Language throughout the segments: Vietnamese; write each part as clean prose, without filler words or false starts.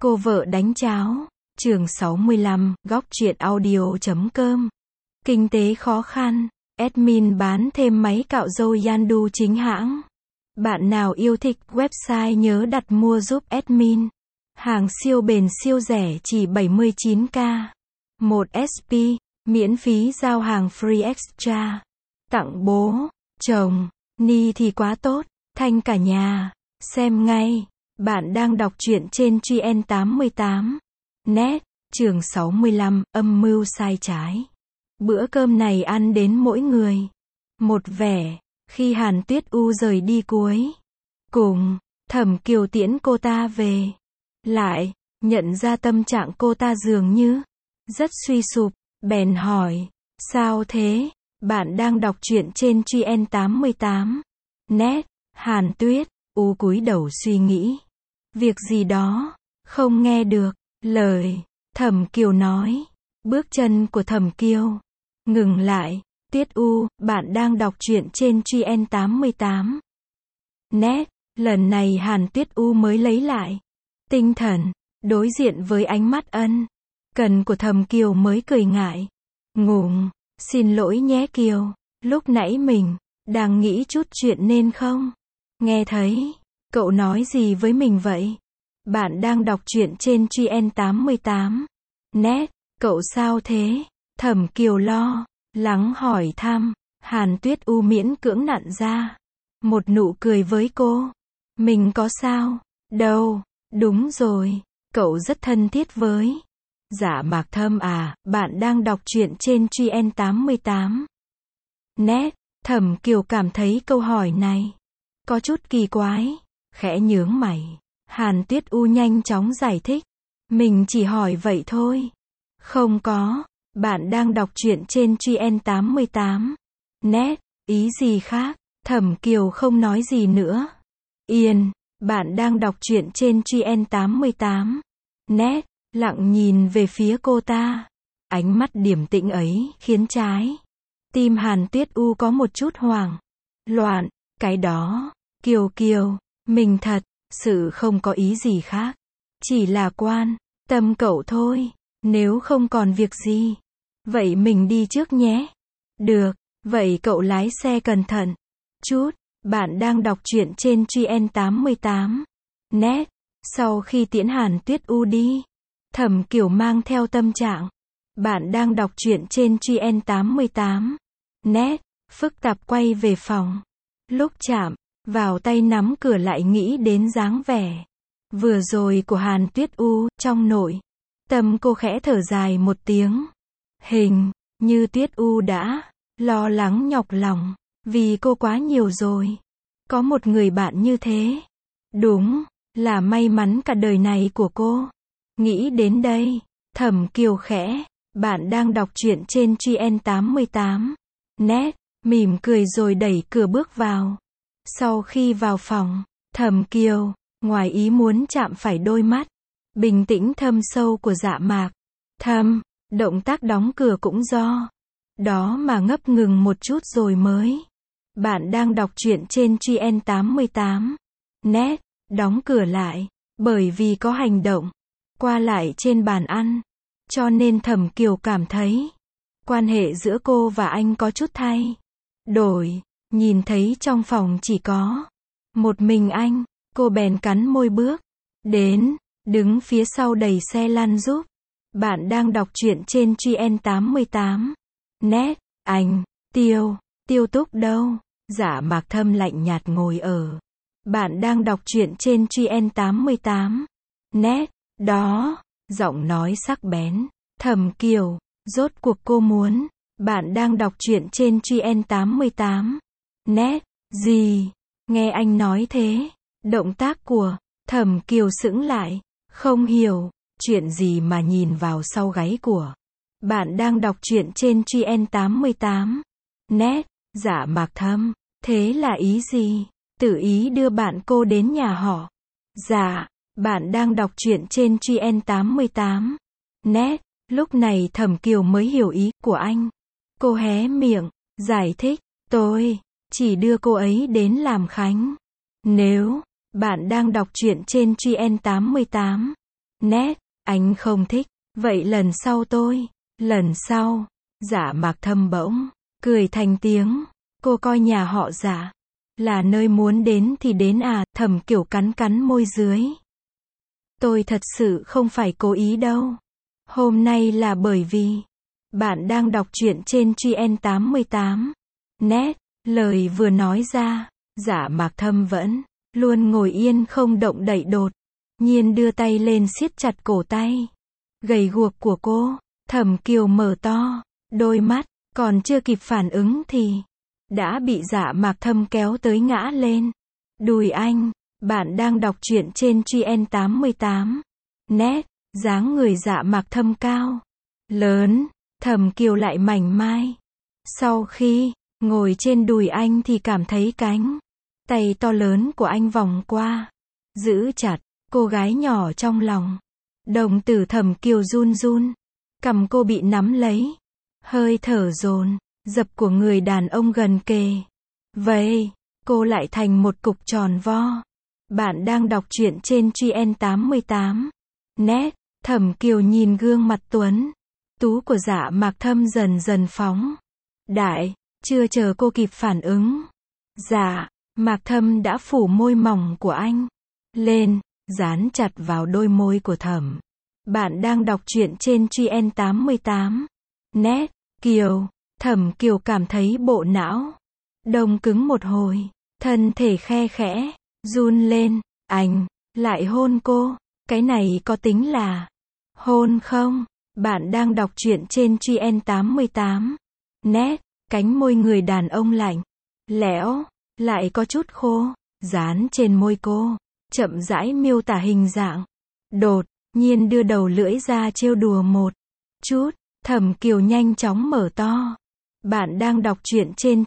Cô vợ đánh cháo. Chương 65, góc truyện audio.com. Kinh tế khó khăn. Admin bán thêm máy cạo râu Yandu chính hãng. Bạn nào yêu thích website nhớ đặt mua giúp admin. Hàng siêu bền siêu rẻ chỉ 79k. 1 SP, miễn phí giao hàng free extra. Tặng bố, chồng, Ni thì quá tốt, thanh cả nhà. Xem ngay. Bạn đang đọc truyện trên GN88. Net, chương 65, âm mưu sai trái. Bữa cơm này ăn đến mỗi người một vẻ. Khi Hàn Tuyết U rời đi cuối cùng, Thẩm Kiều tiễn cô ta về. Lại, nhận ra tâm trạng cô ta dường như rất suy sụp, bèn hỏi, sao thế? Bạn đang đọc truyện trên GN88. Net, Hàn Tuyết U cúi đầu suy nghĩ. Việc gì đó, không nghe được lời Thẩm Kiều nói. Bước chân của Thẩm Kiều ngừng lại. Tuyết U, bạn đang đọc truyện trên GN88. Net, lần này Hàn Tuyết U mới lấy lại tinh thần, đối diện với ánh mắt ân cần của Thẩm Kiều mới cười ngại ngùng, xin lỗi nhé Kiều, lúc nãy mình đang nghĩ chút chuyện nên không nghe thấy. Cậu nói gì với mình vậy? Bạn đang đọc truyện trên GN88. Net, cậu sao thế? Thẩm Kiều lo lắng hỏi thăm. Hàn Tuyết U miễn cưỡng nặn ra một nụ cười với cô. Mình có sao đâu, đúng rồi, cậu rất thân thiết với Dạ Mạc Thâm à. Bạn đang đọc truyện trên GN88. Net, Thẩm Kiều cảm thấy câu hỏi này có chút kỳ quái, khẽ nhướng mày. Hàn Tuyết U nhanh chóng giải thích. Mình chỉ hỏi vậy thôi. Không có. Bạn đang đọc truyện trên GN88. Net, ý gì khác? Thẩm Kiều không nói gì nữa. Yên, bạn đang đọc truyện trên GN88. Net, lặng nhìn về phía cô ta. Ánh mắt điềm tĩnh ấy khiến trái tim Hàn Tuyết U có một chút hoảng loạn. Cái đó, Kiều Kiều, mình thật sự không có ý gì khác. Chỉ là quan tâm cậu thôi. Nếu không còn việc gì, vậy mình đi trước nhé. Được, vậy cậu lái xe cẩn thận chút. Bạn đang đọc truyện trên GN88. Net, sau khi tiễn Hàn Tuyết U đi, Thẩm Kiều mang theo tâm trạng. Bạn đang đọc truyện trên GN88. Net, phức tạp quay về phòng. Lúc chạm vào tay nắm cửa lại nghĩ đến dáng vẻ vừa rồi của Hàn Tuyết U, trong nội tâm cô khẽ thở dài một tiếng. Hình như Tuyết U đã lo lắng nhọc lòng vì cô quá nhiều rồi. Có một người bạn như thế, đúng là may mắn cả đời này của cô. Nghĩ đến đây, Thẩm Kiều khẽ, bạn đang đọc truyện trên GN88. Net, mỉm cười rồi đẩy cửa bước vào. Sau khi vào phòng, Thẩm Kiều ngoài ý muốn chạm phải đôi mắt bình tĩnh thâm sâu của Dạ Mạc Thâm. Động tác đóng cửa cũng do đó mà ngập ngừng một chút rồi mới. Bạn đang đọc truyện trên GN88. Net, đóng cửa lại, bởi vì có hành động qua lại trên bàn ăn, cho nên Thẩm Kiều cảm thấy quan hệ giữa cô và anh có chút thay đổi. Nhìn thấy trong phòng chỉ có một mình anh, cô bèn cắn môi bước đến, đứng phía sau đẩy xe lăn giúp. Bạn đang đọc truyện trên GN88. Net, anh, Tiêu Túc đâu? Dạ Mạc Thâm lạnh nhạt ngồi ở. Bạn đang đọc truyện trên GN88. Net, đó, giọng nói sắc bén. Thẩm Kiều, rốt cuộc cô muốn. Bạn đang đọc truyện trên GN88. Net, gì? Nghe anh nói thế, động tác của Thẩm Kiều sững lại, không hiểu chuyện gì mà nhìn vào sau gáy của. Bạn đang đọc truyện trên GN88. Net, Dạ Mạc Thâm, thế là ý gì? Tự ý đưa bạn cô đến nhà họ Dạ. Bạn đang đọc truyện trên GN88. Net, lúc này Thẩm Kiều mới hiểu ý của anh. Cô hé miệng, giải thích, tôi chỉ đưa cô ấy đến làm khánh. Nếu bạn đang đọc truyện trên GN88. Nét, anh không thích. Vậy lần sau tôi. Lần sau. Dạ Mạc Thâm bỗng cười thành tiếng. Cô coi nhà họ Dạ là nơi muốn đến thì đến à? Thẩm Kiều cắn cắn môi dưới. Tôi thật sự không phải cố ý đâu. Hôm nay là bởi vì bạn đang đọc truyện trên GN88. Nét, lời vừa nói ra, Dạ Mạc Thâm vẫn luôn ngồi yên không động đậy, đột nhiên đưa tay lên siết chặt cổ tay gầy guộc của cô. Thẩm Kiều mở to đôi mắt, còn chưa kịp phản ứng thì đã bị Dạ Mạc Thâm kéo tới ngã lên đùi anh. Bạn đang đọc truyện trên GN88. Nét, dáng người Dạ Mạc Thâm cao lớn, Thẩm Kiều lại mảnh mai. Sau khi ngồi trên đùi anh thì cảm thấy cánh tay to lớn của anh vòng qua, giữ chặt cô gái nhỏ trong lòng. Đồng tử Thẩm Kiều run run, cằm cô bị nắm lấy, hơi thở dồn dập của người đàn ông gần kề. Vậy, cô lại thành một cục tròn vo. Bạn đang đọc truyện trên GN88. Nét, Thẩm Kiều nhìn gương mặt tuấn tú của Dạ Mạc Thâm dần dần phóng đại, chưa chờ cô kịp phản ứng, Dạ Mạc Thâm đã phủ môi mỏng của anh lên, dán chặt vào đôi môi của Thẩm. Bạn đang đọc truyện trên GN88. Nét, Kiều, Thẩm Kiều cảm thấy bộ não đông cứng một hồi, thân thể khe khẽ run lên. Anh lại hôn cô, cái này có tính là hôn không? Bạn đang đọc truyện trên GN88. Nét, cánh môi người đàn ông lạnh lẽo, lại có chút khô, dán trên môi cô, chậm rãi miêu tả hình dạng. Đột nhiên đưa đầu lưỡi ra trêu đùa một chút. Thẩm Kiều nhanh chóng mở to. Bạn đang đọc truyện trên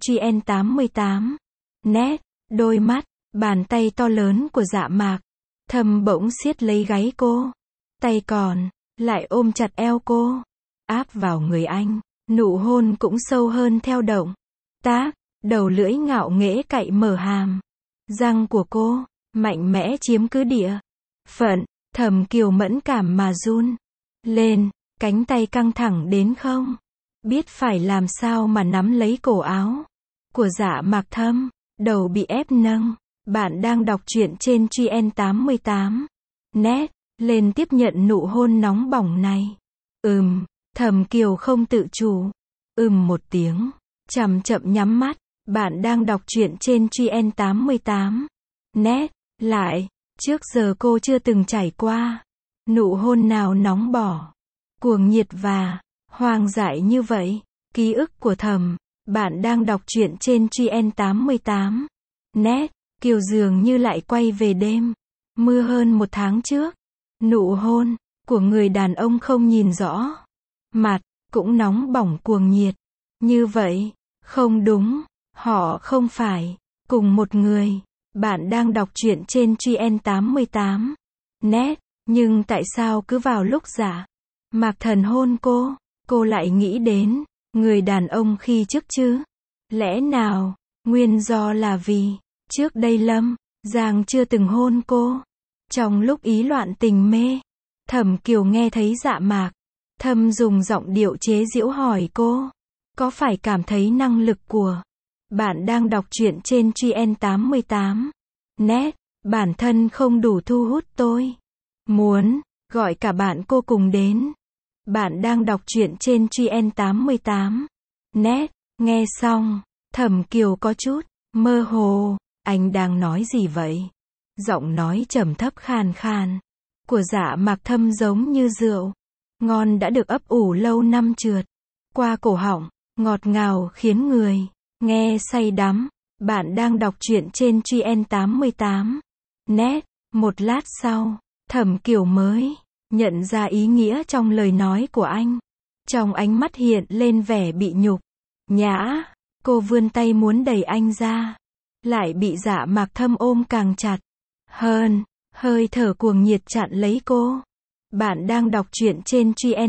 GN88. Nét, đôi mắt, bàn tay to lớn của Dạ Mạc Thâm bỗng siết lấy gáy cô, tay còn lại ôm chặt eo cô, áp vào người anh. Nụ hôn cũng sâu hơn theo động tác, đầu lưỡi ngạo nghễ cạy mở hàm răng của cô, mạnh mẽ chiếm cứ địa phận. Thẩm Kiều mẫn cảm mà run lên, cánh tay căng thẳng đến không biết phải làm sao mà nắm lấy cổ áo của Dạ Mạc Thâm, đầu bị ép nâng. Bạn đang đọc truyện trên GN88. Nét, lên tiếp nhận nụ hôn nóng bỏng này. Thẩm Kiều không tự chủ. Một tiếng, chậm chậm nhắm mắt. Bạn đang đọc truyện trên GN88. Nét, lại, trước giờ cô chưa từng trải qua nụ hôn nào nóng bỏng, cuồng nhiệt và hoang dại như vậy. Ký ức của Thẩm. Bạn đang đọc truyện trên GN88. Nét, Kiều dường như lại quay về đêm mưa hơn một tháng trước. Nụ hôn của người đàn ông không nhìn rõ mặt, cũng nóng bỏng cuồng nhiệt như vậy. Không đúng, họ không phải cùng một người. Bạn đang đọc truyện trên GN88. Nét, nhưng tại sao cứ vào lúc Dạ Mạc Thần hôn cô lại nghĩ đến người đàn ông khi trước chứ? Lẽ nào nguyên do là vì trước đây Lâm Giang chưa từng hôn cô? Trong lúc ý loạn tình mê, Thẩm Kiều nghe thấy Dạ Mạc Thâm dùng giọng điệu chế giễu hỏi cô, có phải cảm thấy năng lực của bạn đang đọc truyện trên GN88. Nét, bản thân không đủ thu hút tôi. Muốn gọi cả bạn cô cùng đến. Bạn đang đọc truyện trên GN88. Nét, nghe xong, Thẩm Kiều có chút mơ hồ. Anh đang nói gì vậy? Giọng nói trầm thấp khàn khàn của Dạ Mạc Thâm giống như rượu ngon đã được ấp ủ lâu năm trượt qua cổ họng, ngọt ngào khiến người nghe say đắm. Bạn đang đọc truyện trên GN88. Nét, một lát sau, Thẩm Kiều mới nhận ra ý nghĩa trong lời nói của anh. Trong ánh mắt hiện lên vẻ bị nhục nhã. Cô vươn tay muốn đẩy anh ra, lại bị Dạ Mạc Thâm ôm càng chặt hơn, hơi thở cuồng nhiệt chặn lấy cô. Bạn đang đọc truyện trên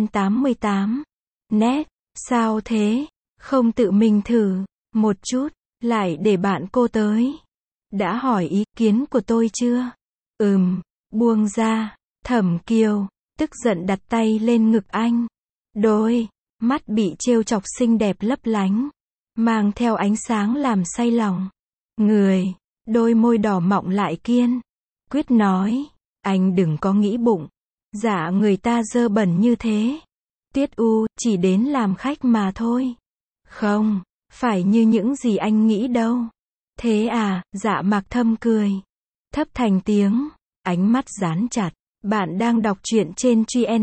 GN88. Nét, sao thế? Không tự mình thử một chút, lại để bạn cô tới. Đã hỏi ý kiến của tôi chưa? Buông ra. Thẩm Kiều tức giận đặt tay lên ngực anh. Đôi mắt bị trêu chọc xinh đẹp lấp lánh, mang theo ánh sáng làm say lòng người. Đôi môi đỏ mọng lại kiên quyết nói, anh đừng có nghĩ bụng dạ người ta dơ bẩn như thế. Tiết U, chỉ đến làm khách mà thôi. Không phải như những gì anh nghĩ đâu. Thế à, Dạ Mạc Thâm cười thấp thành tiếng, ánh mắt dán chặt. Bạn đang đọc truyện trên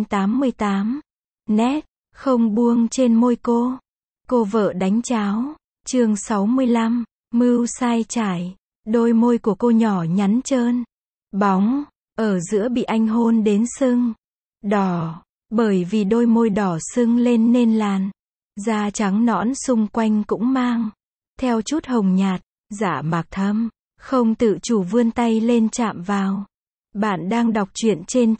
GN88. Net, không buông trên môi cô. Cô vợ đánh cháo. Chương 65, mưu sai trải. Đôi môi của cô nhỏ nhắn trơn bóng, ở giữa bị anh hôn đến sưng đỏ, bởi vì đôi môi đỏ sưng lên nên làn da trắng nõn xung quanh cũng mang theo chút hồng nhạt. Dạ Mạc Thâm không tự chủ vươn tay lên chạm vào. Bạn đang đọc truyện trên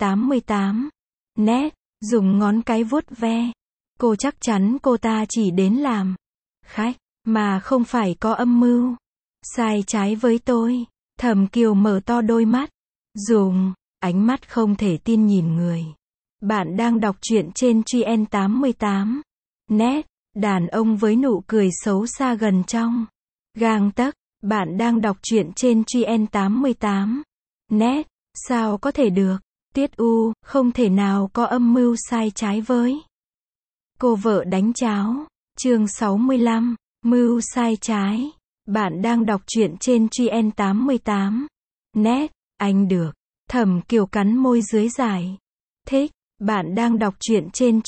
GN88. Net, dùng ngón cái vuốt ve. Cô chắc chắn cô ta chỉ đến làm khách, mà không phải có âm mưu sai trái với tôi. Thẩm Kiều mở to đôi mắt, dùng ánh mắt không thể tin nhìn người. Bạn đang đọc truyện trên GN88. Net, đàn ông với nụ cười xấu xa gần trong gang tấc. Bạn đang đọc truyện trên GN88. Net, sao có thể được? Tiết U, không thể nào có âm mưu sai trái với cô vợ đánh cháo. Chương 65, mưu sai trái. Bạn đang đọc truyện trên GN88. Net, anh được. Thẩm Kiều cắn môi dưới giải thích. Bạn đang đọc truyện trên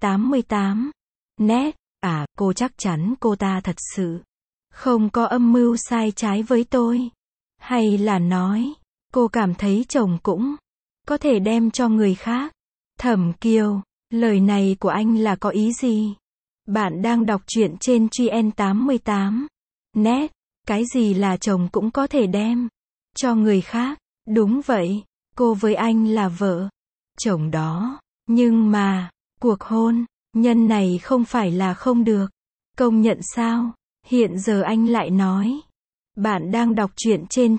GN88. Net, à, cô chắc chắn cô ta thật sự không có âm mưu sai trái với tôi. Hay là nói, cô cảm thấy chồng cũng có thể đem cho người khác. Thẩm Kiều, lời này của anh là có ý gì? Bạn đang đọc truyện trên GN88. Net, cái gì là chồng cũng có thể đem cho người khác? Đúng vậy, cô với anh là vợ chồng đó. Nhưng mà, cuộc hôn nhân này không phải là không được công nhận sao? Hiện giờ anh lại nói. Bạn đang đọc truyện trên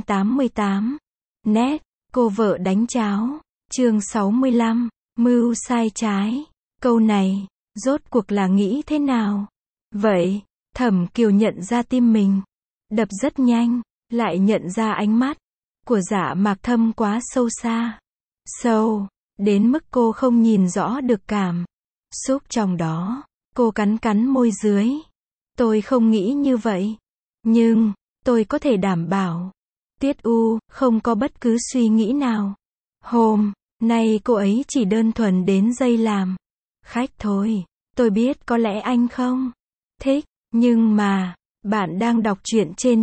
GN88. Net, cô vợ đánh cháo. Chương 65, mưu sai trái. Câu này, rốt cuộc là nghĩ thế nào? Vậy, Thẩm Kiều nhận ra tim mình đập rất nhanh, lại nhận ra ánh mắt của Dạ Mạc Thâm quá sâu xa. Sâu, đến mức cô không nhìn rõ được cảm xúc trong đó. Cô cắn môi dưới. Tôi không nghĩ như vậy. Nhưng, tôi có thể đảm bảo. Tiết U, không có bất cứ suy nghĩ nào. Hôm nay cô ấy chỉ đơn thuần đến dây làm khách thôi. Tôi biết có lẽ anh không thích, nhưng mà, bạn đang đọc truyện trên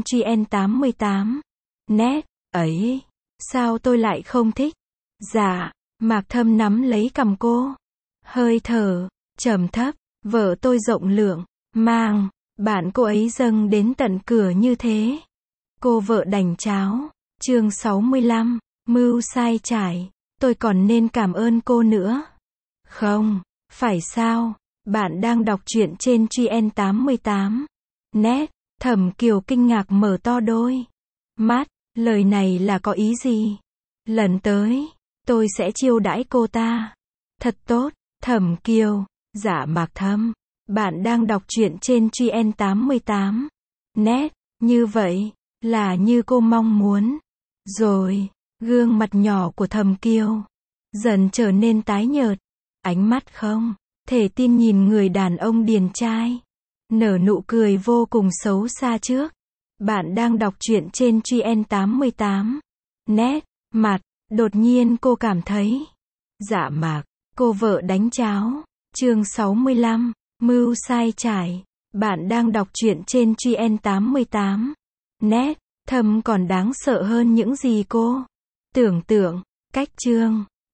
GN88. Net, ấy, sao tôi lại không thích? Dạ, Mạc Thâm nắm lấy cằm cô. Hơi thở trầm thấp, vợ tôi rộng lượng, mang bạn cô ấy dâng đến tận cửa như thế. Cô vợ đánh cháo. Chương 65, mưu sai trải. Tôi còn nên cảm ơn cô nữa. Không, phải sao? Bạn đang đọc truyện trên GN88. Net, Thẩm Kiều kinh ngạc mở to đôi mắt. Lời này là có ý gì? Lần tới, tôi sẽ chiêu đãi cô ta thật tốt. Thẩm Kiều, Dạ Mạc Thâm. Bạn đang đọc truyện trên GN88. Net, như vậy, là như cô mong muốn. Rồi, gương mặt nhỏ của Thẩm Kiều dần trở nên tái nhợt. Ánh mắt không thể tin nhìn người đàn ông điển trai nở nụ cười vô cùng xấu xa trước. Bạn đang đọc truyện trên GN88. Net, mặt, đột nhiên cô cảm thấy Dạ Mạc, cô vợ đánh cháo. Chương 65, mưu sai trải. Bạn đang đọc truyện trên GN88. Net, Thâm còn đáng sợ hơn những gì cô tưởng tượng. Cách chương